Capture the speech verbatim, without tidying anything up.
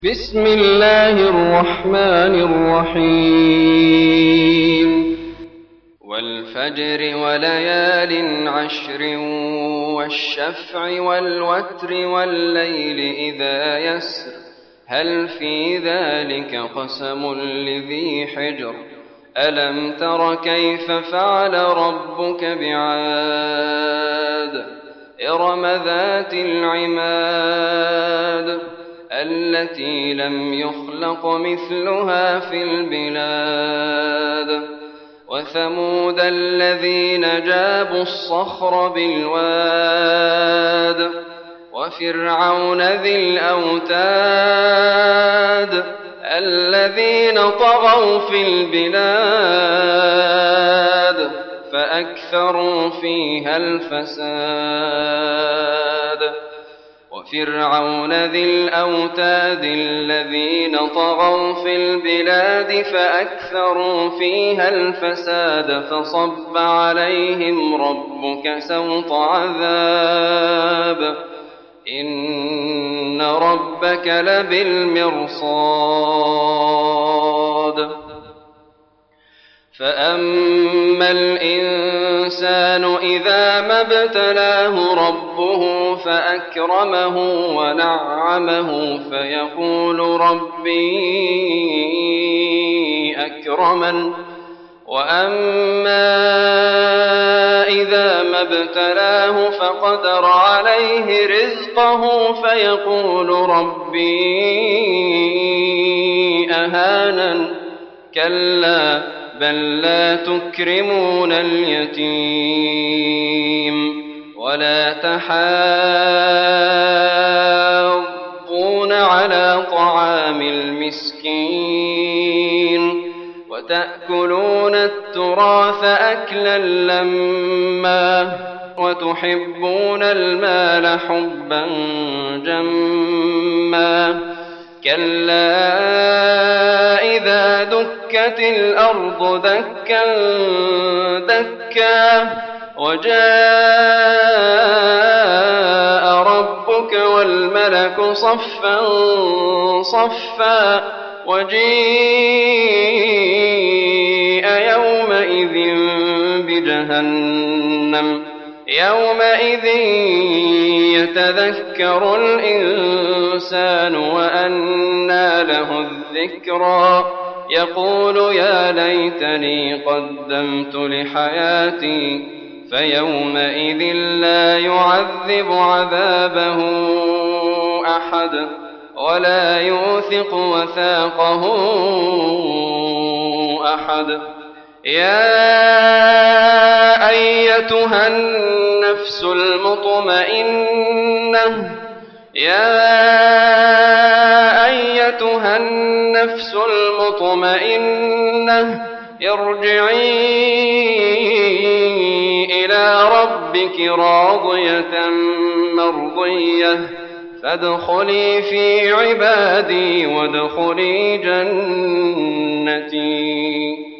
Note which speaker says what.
Speaker 1: بسم الله الرحمن الرحيم والفجر وليال عشر والشفع والوتر والليل إذا يسر هل في ذلك قسم لذي حجر ألم تر كيف فعل ربك بعاد إرم ذات العماد التي لم يخلق مثلها في البلاد وثمود الذين جابوا الصخر بالواد وفرعون ذي الأوتاد الذين طغوا في البلاد فأكثروا فيها الفساد وفرعون ذي الأوتاد الذين طغوا في البلاد فأكثروا فيها الفساد فصب عليهم ربك سوط عذاب إن ربك لبالمرصاد فأما الإنسان إذا ما ابتلاه ربه فأكرمه ونعمه فيقول ربي أكرمن وأما إذا ما ابتلاه فقدر عليه رزقه فيقول ربي أهانن كلا بل لا تكرمون اليتيم ولا تحاضون على طعام المسكين وتأكلون التراث أكلا لما وتحبون المال حبا جما كلا إذا دكت الأرض دكا دكا وجاء ربك والملك صفا صفا وجيء يومئذ بجهنم يومئذ يتذكر الإنسان وأنى له الذكرى يقول يا ليتني قدمت لحياتي فيومئذ لا يعذب عذابه أحد ولا يوثق وثاقه أحد يا أيتها النفس المطمئنة يا أيتها النفس المطمئنة ارجعي إلى ربك راضية مرضية فادخلي في عبادي وادخلي جنتي